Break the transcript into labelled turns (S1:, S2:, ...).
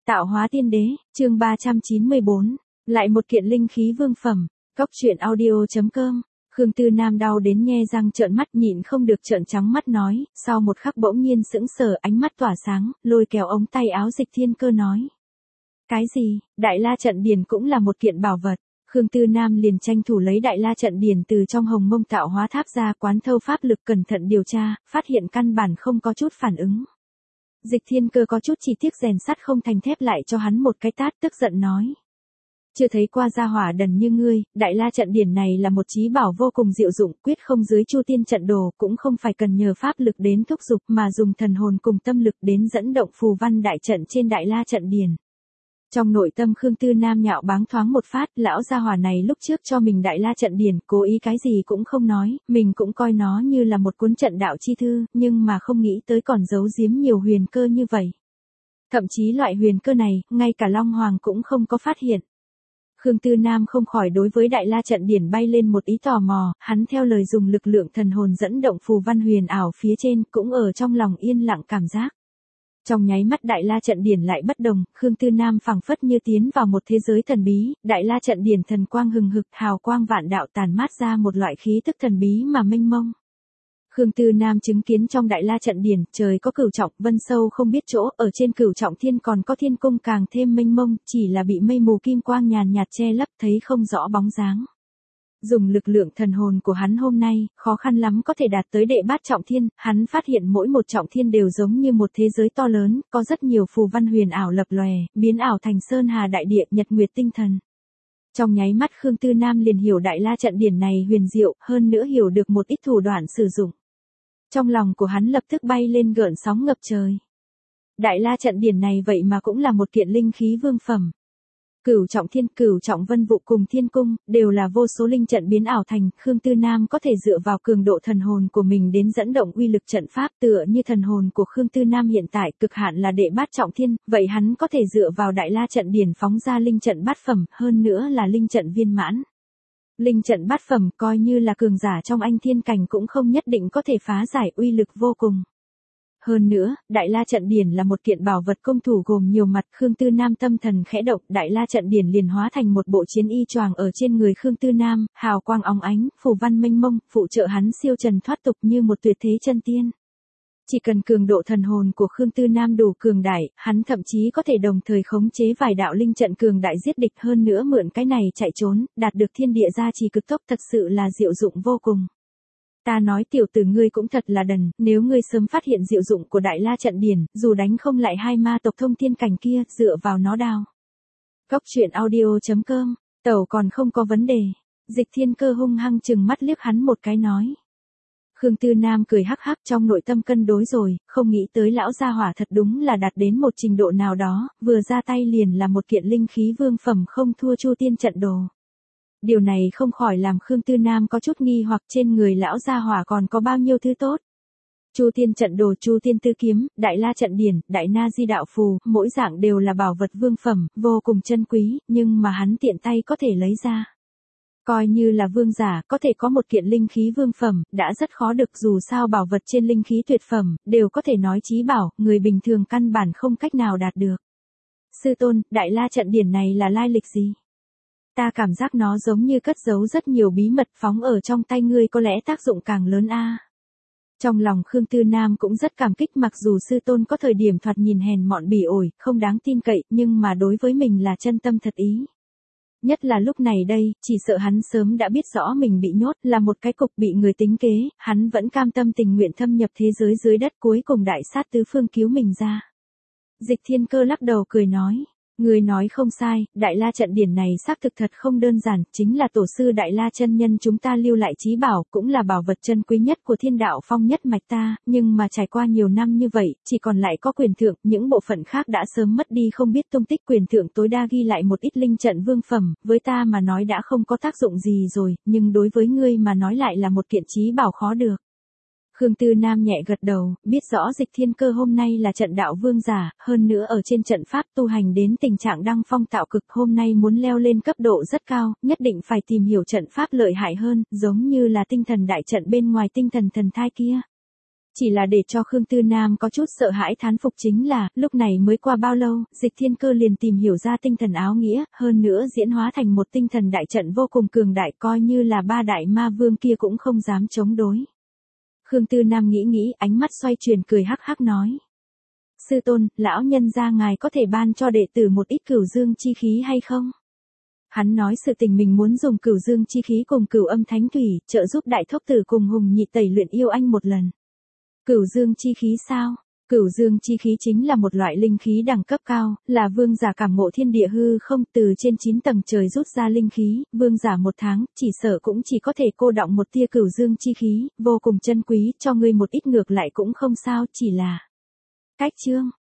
S1: Tạo hóa tiên đế, chương 394, lại một kiện linh khí vương phẩm, Cóc truyện audio.com. Khương Tư Nam đau đến nhe răng trợn mắt nhịn không được trợn trắng mắt nói, sau một khắc bỗng nhiên sững sờ ánh mắt tỏa sáng, lôi kéo ống tay áo Dịch Thiên Cơ nói. Cái gì, Đại La Trận Điển cũng là một kiện bảo vật. Khương Tư Nam liền tranh thủ lấy Đại La Trận Điển từ trong Hồng Mông Tạo Hóa Tháp ra quán thâu pháp lực cẩn thận điều tra, phát hiện căn bản không có chút phản ứng. Dịch Thiên Cơ có chút chỉ tiếc rèn sắt không thành thép lại cho hắn một cái tát tức giận nói. Chưa thấy qua gia hỏa đần như ngươi, Đại La Trận Điển này là một chí bảo vô cùng diệu dụng, quyết không dưới Chu Tiên trận đồ, cũng không phải cần nhờ pháp lực đến thúc giục mà dùng thần hồn cùng tâm lực đến dẫn động phù văn đại trận trên Đại La Trận Điển. Trong nội tâm Khương Tư Nam nhạo báng thoáng một phát, lão gia hỏa này lúc trước cho mình Đại La Trận Điển, cố ý cái gì cũng không nói, mình cũng coi nó như là một cuốn trận đạo chi thư, nhưng mà không nghĩ tới còn giấu giếm nhiều huyền cơ như vậy. Thậm chí loại huyền cơ này, ngay cả Long Hoàng cũng không có phát hiện. Khương Tư Nam không khỏi đối với Đại La Trận Điển bay lên một ý tò mò, hắn theo lời dùng lực lượng thần hồn dẫn động phù văn huyền ảo phía trên, cũng ở trong lòng yên lặng cảm giác. Trong nháy mắt Đại La Trận Điển lại bất đồng, Khương Tư Nam phảng phất như tiến vào một thế giới thần bí, Đại La Trận Điển thần quang hừng hực, hào quang vạn đạo tàn mát ra một loại khí tức thần bí mà mênh mông. Khương Tư Nam chứng kiến trong Đại La Trận Điển, trời có cửu trọng, vân sâu không biết chỗ, ở trên cửu trọng thiên còn có thiên cung càng thêm mênh mông, chỉ là bị mây mù kim quang nhàn nhạt che lấp thấy không rõ bóng dáng. Dùng lực lượng thần hồn của hắn hôm nay, khó khăn lắm có thể đạt tới đệ bát trọng thiên, hắn phát hiện mỗi một trọng thiên đều giống như một thế giới to lớn, có rất nhiều phù văn huyền ảo lập lòe, biến ảo thành sơn hà đại địa, nhật nguyệt tinh thần. Trong nháy mắt Khương Tư Nam liền hiểu Đại La Trận Điển này huyền diệu, hơn nữa hiểu được một ít thủ đoạn sử dụng. Trong lòng của hắn lập tức bay lên gợn sóng ngập trời. Đại La Trận Điển này vậy mà cũng là một kiện linh khí vương phẩm. Cửu trọng thiên, cửu trọng vân vụ cùng thiên cung, đều là vô số linh trận biến ảo thành, Khương Tư Nam có thể dựa vào cường độ thần hồn của mình đến dẫn động uy lực trận pháp, tựa như thần hồn của Khương Tư Nam hiện tại cực hạn là đệ bát trọng thiên, vậy hắn có thể dựa vào Đại La Trận Điển phóng ra linh trận bát phẩm, hơn nữa là linh trận viên mãn. Linh trận bát phẩm coi như là cường giả trong anh thiên cảnh cũng không nhất định có thể phá giải, uy lực vô cùng. Hơn nữa, Đại La Trận Điển là một kiện bảo vật công thủ gồm nhiều mặt, Khương Tư Nam tâm thần khẽ động, Đại La Trận Điển liền hóa thành một bộ chiến y choàng ở trên người Khương Tư Nam, hào quang óng ánh, phù văn mênh mông, phụ trợ hắn siêu trần thoát tục như một tuyệt thế chân tiên. Chỉ cần cường độ thần hồn của Khương Tư Nam đủ cường đại, hắn thậm chí có thể đồng thời khống chế vài đạo linh trận cường đại giết địch, hơn nữa mượn cái này chạy trốn, đạt được thiên địa gia trì cực tốc, thật sự là diệu dụng vô cùng. Ta nói tiểu tử ngươi cũng thật là đần, nếu ngươi sớm phát hiện diệu dụng của Đại La Trận Điển, dù đánh không lại hai ma tộc thông thiên cảnh kia, dựa vào nó đao. Cóc truyện audio.com, tẩu còn không có vấn đề. Dịch Thiên Cơ hung hăng chừng mắt liếc hắn một cái nói. Khương Tư Nam cười hắc hắc, trong nội tâm cân đối rồi, không nghĩ tới lão gia hỏa thật đúng là đạt đến một trình độ nào đó, vừa ra tay liền là một kiện linh khí vương phẩm không thua Chu Tiên trận đồ. Điều này không khỏi làm Khương Tư Nam có chút nghi hoặc trên người lão gia hỏa còn có bao nhiêu thứ tốt. Chu Tiên trận đồ, Chu Tiên tư kiếm, Đại La Trận Điển, Đại Na Di đạo phù, mỗi dạng đều là bảo vật vương phẩm, vô cùng chân quý, nhưng mà hắn tiện tay có thể lấy ra. Coi như là vương giả, có thể có một kiện linh khí vương phẩm, đã rất khó được, dù sao bảo vật trên linh khí tuyệt phẩm, đều có thể nói chí bảo, người bình thường căn bản không cách nào đạt được. Sư tôn, Đại La Trận Điển này là lai lịch gì? Ta cảm giác nó giống như cất giấu rất nhiều bí mật, phóng ở trong tay ngươi có lẽ tác dụng càng lớn a. Trong lòng Khương Tư Nam cũng rất cảm kích, mặc dù sư tôn có thời điểm thoạt nhìn hèn mọn bỉ ổi, không đáng tin cậy, nhưng mà đối với mình là chân tâm thật ý. Nhất là lúc này đây, chỉ sợ hắn sớm đã biết rõ mình bị nhốt, là một cái cục bị người tính kế, hắn vẫn cam tâm tình nguyện thâm nhập thế giới dưới đất, cuối cùng đại sát tứ phương cứu mình ra. Dịch Thiên Cơ lắc đầu cười nói. Người nói không sai, Đại La Trận Điển này xác thực thật không đơn giản, chính là tổ sư Đại La chân nhân chúng ta lưu lại chí bảo, cũng là bảo vật chân quý nhất của thiên đạo phong nhất mạch ta, nhưng mà trải qua nhiều năm như vậy, chỉ còn lại có quyền thượng, những bộ phận khác đã sớm mất đi không biết tung tích, quyền thượng tối đa ghi lại một ít linh trận vương phẩm, với ta mà nói đã không có tác dụng gì rồi, nhưng đối với ngươi mà nói lại là một kiện chí bảo khó được. Khương Tư Nam nhẹ gật đầu, biết rõ Dịch Thiên Cơ hôm nay là trận đạo vương giả, hơn nữa ở trên trận pháp tu hành đến tình trạng đăng phong tạo cực, hôm nay muốn leo lên cấp độ rất cao, nhất định phải tìm hiểu trận pháp lợi hại hơn, giống như là tinh thần đại trận bên ngoài tinh thần thần thai kia. Chỉ là để cho Khương Tư Nam có chút sợ hãi thán phục chính là, lúc này mới qua bao lâu, Dịch Thiên Cơ liền tìm hiểu ra tinh thần áo nghĩa, hơn nữa diễn hóa thành một tinh thần đại trận vô cùng cường đại, coi như là ba đại ma vương kia cũng không dám chống đối. Khương Tư Nam nghĩ nghĩ, ánh mắt xoay chuyển cười hắc hắc nói. Sư tôn, lão nhân gia ngài có thể ban cho đệ tử một ít cửu dương chi khí hay không? Hắn nói sự tình mình muốn dùng cửu dương chi khí cùng cửu âm thánh thủy, trợ giúp đại thốc tử cùng Hùng Nhị tẩy luyện yêu anh một lần. Cửu dương chi khí sao? Cửu dương chi khí chính là một loại linh khí đẳng cấp cao, là vương giả cảm ngộ thiên địa hư không, từ trên 9 tầng trời rút ra linh khí, vương giả một tháng, chỉ sợ cũng chỉ có thể cô đọng một tia cửu dương chi khí, vô cùng chân quý, cho ngươi một ít ngược lại cũng không sao, chỉ là cách chương.